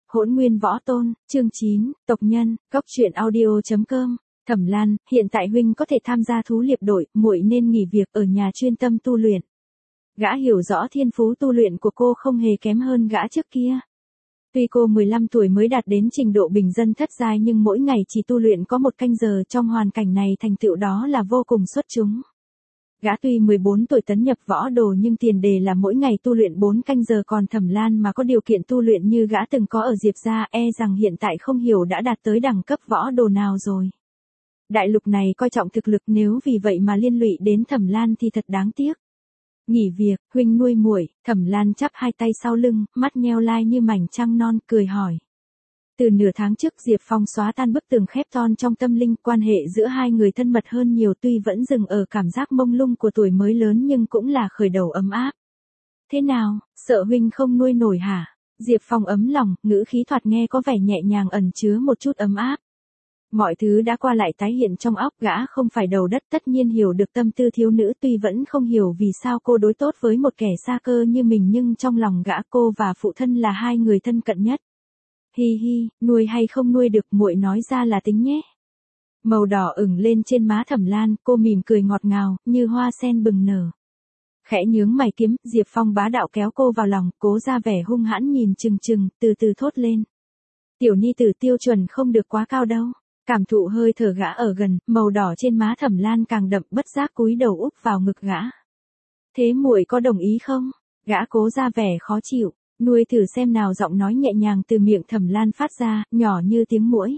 Hỗn Nguyên Võ Tôn, chương 9, tộc nhân, góc truyện audio.com. Thẩm Lan, hiện tại huynh có thể tham gia thú liệp đội, muội nên nghỉ việc ở nhà chuyên tâm tu luyện. Gã hiểu rõ thiên phú tu luyện của cô không hề kém hơn gã trước kia. Tuy cô 15 tuổi mới đạt đến trình độ bình dân thất giai nhưng mỗi ngày chỉ tu luyện có 1 canh giờ, trong hoàn cảnh này thành tựu đó là vô cùng xuất chúng. Gã tuy 14 tuổi tấn nhập võ đồ nhưng tiền đề là mỗi ngày tu luyện 4 canh giờ, còn Thẩm Lan mà có điều kiện tu luyện như gã từng có ở Diệp gia rằng hiện tại không hiểu đã đạt tới đẳng cấp võ đồ nào rồi. Đại lục này coi trọng thực lực, nếu vì vậy mà liên lụy đến Thẩm Lan thì thật đáng tiếc. Nghỉ việc, huynh nuôi muội. Thẩm Lan chắp hai tay sau lưng, mắt nheo lai như mảnh trăng non, cười hỏi. Từ nửa tháng trước Diệp Phong xóa tan bức tường khép ton trong tâm linh, quan hệ giữa hai người thân mật hơn nhiều, tuy vẫn dừng ở cảm giác mông lung của tuổi mới lớn nhưng cũng là khởi đầu ấm áp. Thế nào, sợ huynh không nuôi nổi hả? Diệp Phong ấm lòng, ngữ khí thoạt nghe có vẻ nhẹ nhàng ẩn chứa một chút ấm áp. Mọi thứ đã qua lại tái hiện trong óc gã, không phải đầu đất, tất nhiên hiểu được tâm tư thiếu nữ, tuy vẫn không hiểu vì sao cô đối tốt với một kẻ xa cơ như mình, nhưng trong lòng gã cô và phụ thân là hai người thân cận nhất. Hi hi, nuôi hay không nuôi được muội nói ra là tính nhé. Màu đỏ ửng lên trên má Thẩm Lan, cô mỉm cười ngọt ngào, như hoa sen bừng nở. Khẽ nhướng mày kiếm, Diệp Phong bá đạo kéo cô vào lòng, cố ra vẻ hung hãn nhìn chừng chừng, từ từ thốt lên. Tiểu ni tử tiêu chuẩn không được quá cao đâu. Cảm thụ hơi thở gã ở gần, màu đỏ trên má Thẩm Lan càng đậm, bất giác cúi đầu úp vào ngực gã. Thế muội có đồng ý không? Gã cố ra vẻ khó chịu. Nuôi thử xem nào, giọng nói nhẹ nhàng từ miệng Thẩm Lan phát ra, nhỏ như tiếng muỗi.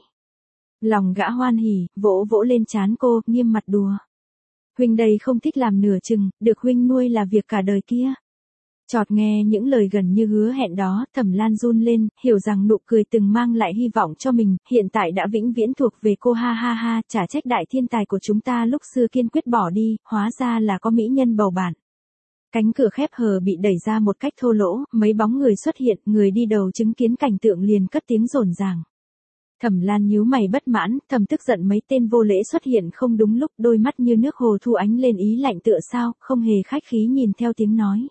Lòng gã hoan hỉ, vỗ vỗ lên trán cô, nghiêm mặt đùa. Huynh đây không thích làm nửa chừng, được huynh nuôi là việc cả đời kia. Chợt nghe những lời gần như hứa hẹn đó, Thẩm Lan run lên, hiểu rằng nụ cười từng mang lại hy vọng cho mình, hiện tại đã vĩnh viễn thuộc về cô. Ha ha ha, chả trách đại thiên tài của chúng ta lúc xưa kiên quyết bỏ đi, hóa ra là có mỹ nhân bầu bạn. Cánh cửa khép hờ bị đẩy ra một cách thô lỗ, mấy bóng người xuất hiện, người đi đầu chứng kiến cảnh tượng liền cất tiếng rồn ràng. Thẩm Lan nhíu mày bất mãn, thầm tức giận mấy tên vô lễ xuất hiện không đúng lúc, đôi mắt như nước hồ thu ánh lên ý lạnh tựa sao, không hề khách khí nhìn theo tiếng nói.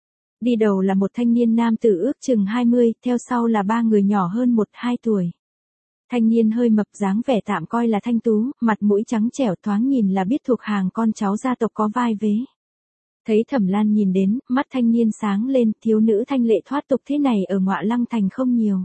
Đi đầu là một thanh niên nam tử ước chừng 20, theo sau là 3 người nhỏ hơn 1-2 tuổi. Thanh niên hơi mập, dáng vẻ tạm coi là thanh tú, mặt mũi trắng trẻo, thoáng nhìn là biết thuộc hàng con cháu gia tộc có vai vế. Thấy Thẩm Lan nhìn đến, mắt thanh niên sáng lên, thiếu nữ thanh lệ thoát tục thế này ở Ngọa Lăng Thành không nhiều.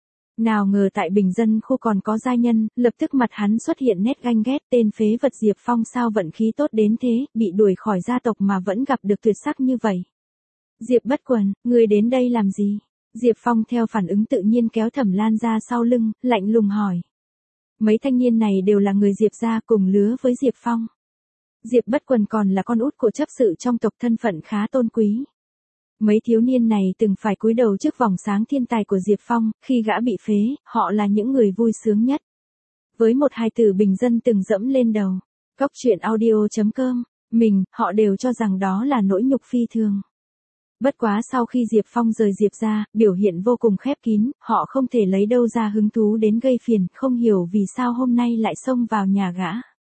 Nào ngờ tại bình dân khu còn có giai nhân, lập tức mặt hắn xuất hiện nét ganh ghét, tên phế vật Diệp Phong sao vận khí tốt đến thế, bị đuổi khỏi gia tộc mà vẫn gặp được tuyệt sắc như vậy. Diệp Bất Quần, ngươi đến đây làm gì? Diệp Phong theo phản ứng tự nhiên kéo Thẩm Lan ra sau lưng, lạnh lùng hỏi. Mấy thanh niên này đều là người Diệp gia, cùng lứa với Diệp Phong. Diệp Bất Quần còn là con út của chấp sự trong tộc, thân phận khá tôn quý. Mấy thiếu niên này từng phải cúi đầu trước vòng sáng thiên tài của Diệp Phong, khi gã bị phế, họ là những người vui sướng nhất. Với một hài tử bình dân từng dẫm lên đầu. Góc truyện audio.com, họ đều cho rằng đó là nỗi nhục phi thường. Bất quá sau khi Diệp Phong rời Diệp gia, biểu hiện vô cùng khép kín, họ không thể lấy đâu ra hứng thú đến gây phiền, không hiểu vì sao hôm nay lại xông vào nhà gã.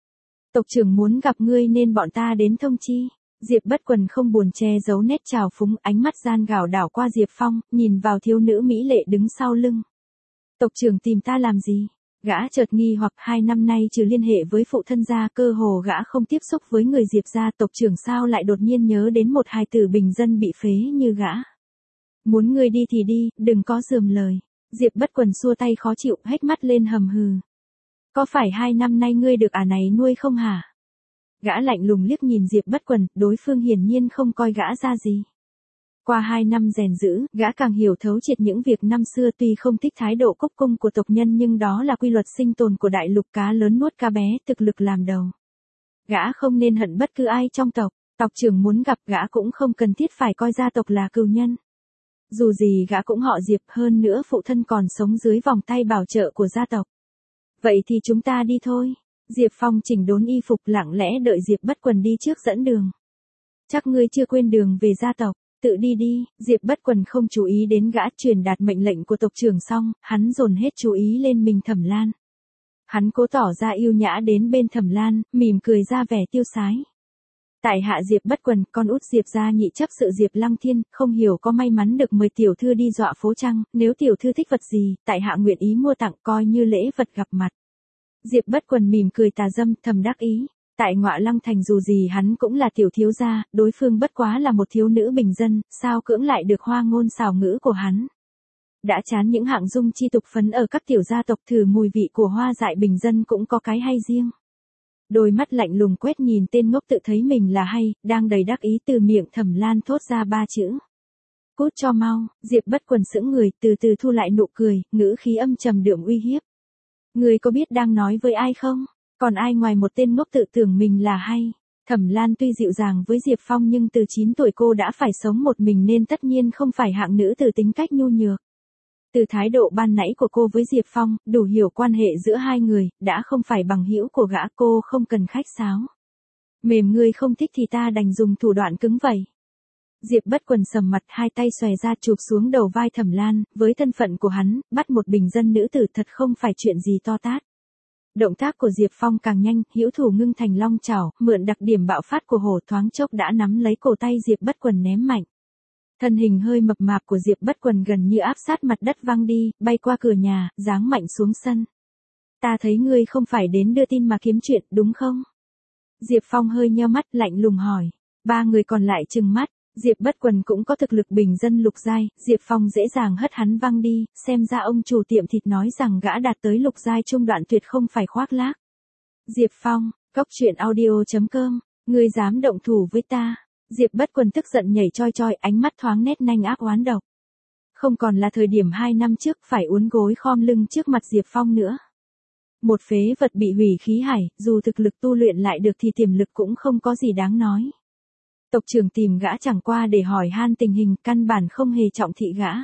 Tộc trưởng muốn gặp ngươi nên bọn ta đến thông chi. Diệp Bất Quần không buồn che giấu nét trào phúng, ánh mắt gian gào đảo qua Diệp Phong, nhìn vào thiếu nữ mỹ lệ đứng sau lưng. Tộc trưởng tìm ta làm gì? Gã chợt nghi hoặc, 2 năm nay trừ liên hệ với phụ thân gia, cơ hồ gã không tiếp xúc với người Diệp gia, tộc trưởng sao lại đột nhiên nhớ đến một hài tử bình dân bị phế như gã. Muốn ngươi đi thì đi, đừng có rườm lời. Diệp Bất Quần xua tay khó chịu, hét mắt lên hầm hừ. Có phải 2 năm nay ngươi được này nuôi không hả? Gã lạnh lùng liếc nhìn Diệp Bất Quần, đối phương hiển nhiên không coi gã ra gì. Qua 2 năm rèn giữ, gã càng hiểu thấu triệt những việc năm xưa, tuy không thích thái độ cốc cung của tộc nhân nhưng đó là quy luật sinh tồn của đại lục, cá lớn nuốt cá bé, thực lực làm đầu. Gã không nên hận bất cứ ai trong tộc, tộc trưởng muốn gặp gã cũng không cần thiết phải coi gia tộc là cừu nhân. Dù gì gã cũng họ Diệp, hơn nữa phụ thân còn sống dưới vòng tay bảo trợ của gia tộc. Vậy thì chúng ta đi thôi. Diệp Phong chỉnh đốn y phục, lặng lẽ đợi Diệp Bất Quần đi trước dẫn đường. Chắc ngươi chưa quên đường về gia tộc, tự đi đi. Diệp Bất Quần không chú ý đến gã, truyền đạt mệnh lệnh của tộc trưởng xong, hắn dồn hết chú ý lên mình Thẩm Lan. Hắn cố tỏ ra yêu nhã đến bên Thẩm Lan, mỉm cười ra vẻ tiêu sái. Tại hạ Diệp Bất Quần, con út Diệp gia nhị chấp sự Diệp Lăng Thiên, không hiểu có may mắn được mời tiểu thư đi dọa phố chăng, nếu tiểu thư thích vật gì, tại hạ nguyện ý mua tặng coi như lễ vật gặp mặt. Diệp Bất Quần mỉm cười tà dâm, thầm đắc ý. Tại Ngọa Lăng Thành dù gì hắn cũng là tiểu thiếu gia, đối phương bất quá là một thiếu nữ bình dân, sao cưỡng lại được hoa ngôn xảo ngữ của hắn. Đã chán những hạng dung chi tục phấn ở các tiểu gia tộc, thử mùi vị của hoa dại bình dân cũng có cái hay riêng. Đôi mắt lạnh lùng quét nhìn tên ngốc tự thấy mình là hay, đang đầy đắc ý từ miệng Thẩm Lan thốt ra 3 chữ. Cút cho mau, Diệp Bất Quần sững người, từ từ thu lại nụ cười, ngữ khí âm trầm đượm uy hiếp. Người có biết đang nói với ai không? Còn ai ngoài một tên ngốc tự tưởng mình là hay. Thẩm Lan tuy dịu dàng với Diệp Phong nhưng từ 9 tuổi cô đã phải sống một mình nên tất nhiên không phải hạng nữ từ tính cách nhu nhược. Từ thái độ ban nãy của cô với Diệp Phong, đủ hiểu quan hệ giữa hai người, đã không phải bằng hữu của gã, cô không cần khách sáo. Mềm ngươi không thích thì ta đành dùng thủ đoạn cứng vậy. Diệp Bất Quần sầm mặt, hai tay xòe ra chụp xuống đầu vai Thẩm Lan, với thân phận của hắn, bắt một bình dân nữ tử thật không phải chuyện gì to tát. Động tác của Diệp Phong càng nhanh, hữu thủ ngưng thành long chảo, mượn đặc điểm bạo phát của hổ thoáng chốc đã nắm lấy cổ tay Diệp Bất Quần ném mạnh. Thân hình hơi mập mạp của Diệp Bất Quần gần như áp sát mặt đất văng đi, bay qua cửa nhà, giáng mạnh xuống sân. Ta thấy ngươi không phải đến đưa tin mà kiếm chuyện, đúng không? Diệp Phong hơi nheo mắt, lạnh lùng hỏi. 3 người còn lại trừng mắt, Diệp Bất Quần cũng có thực lực bình dân lục giai, Diệp Phong dễ dàng hất hắn văng đi, xem ra ông chủ tiệm thịt nói rằng gã đạt tới lục giai trung đoạn tuyệt không phải khoác lác. Diệp Phong, coctruyện.audio.com, ngươi dám động thủ với ta? Diệp Bất Quần tức giận nhảy choi choi, ánh mắt thoáng nét nanh ác oán độc. Không còn là thời điểm 2 năm trước phải uốn gối khom lưng trước mặt Diệp Phong nữa. Một phế vật bị hủy khí hải, dù thực lực tu luyện lại được thì tiềm lực cũng không có gì đáng nói. Tộc trưởng tìm gã chẳng qua để hỏi han tình hình, căn bản không hề trọng thị gã.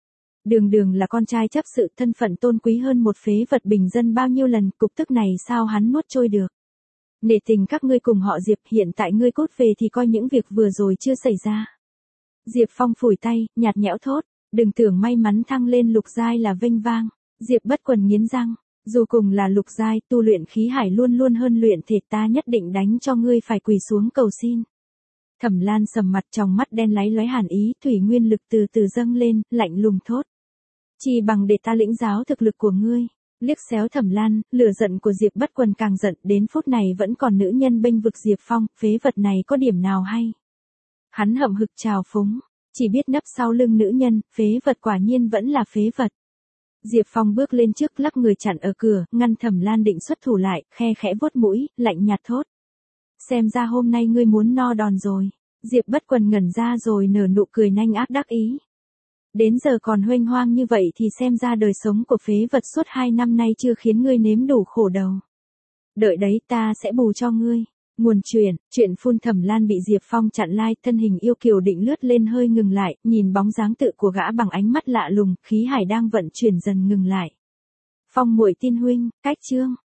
Đường đường là con trai chấp sự, thân phận tôn quý hơn một phế vật bình dân bao nhiêu lần, cục tức này sao hắn nuốt trôi được. Nể tình các ngươi cùng họ Diệp, hiện tại ngươi cút về thì coi những việc vừa rồi chưa xảy ra. Diệp Phong phủi tay, nhạt nhẽo thốt, đừng tưởng may mắn thăng lên lục giai là vênh vang. Diệp Bất Quần nghiến răng, dù cùng là lục giai, tu luyện khí hải luôn luôn hơn luyện thể, ta nhất định đánh cho ngươi phải quỳ xuống cầu xin. Thẩm Lan sầm mặt, trong mắt đen láy lóe hàn ý, thủy nguyên lực từ từ dâng lên, lạnh lùng thốt. Chỉ bằng để ta lĩnh giáo thực lực của ngươi. Liếc xéo Thẩm Lan, lửa giận của Diệp Bất Quần càng giận, đến phút này vẫn còn nữ nhân bênh vực Diệp Phong, phế vật này có điểm nào hay. Hắn hậm hực trào phúng, chỉ biết nấp sau lưng nữ nhân, phế vật quả nhiên vẫn là phế vật. Diệp Phong bước lên trước, lắc người chặn ở cửa, ngăn Thẩm Lan định xuất thủ lại, khe khẽ vuốt mũi, lạnh nhạt thốt. Xem ra hôm nay ngươi muốn no đòn rồi. Diệp Bất Quần ngẩn ra rồi nở nụ cười nanh ác đắc ý. Đến giờ còn huênh hoang như vậy thì xem ra đời sống của phế vật suốt 2 năm nay chưa khiến ngươi nếm đủ khổ đầu. Đợi đấy, ta sẽ bù cho ngươi. Nguồn chuyện phun. Thẩm Lan bị Diệp Phong chặn lai, thân hình yêu kiều định lướt lên hơi ngừng lại, nhìn bóng dáng tự của gã bằng ánh mắt lạ lùng, khí hải đang vận chuyển dần ngừng lại. Phong muội tin huynh, cách chương.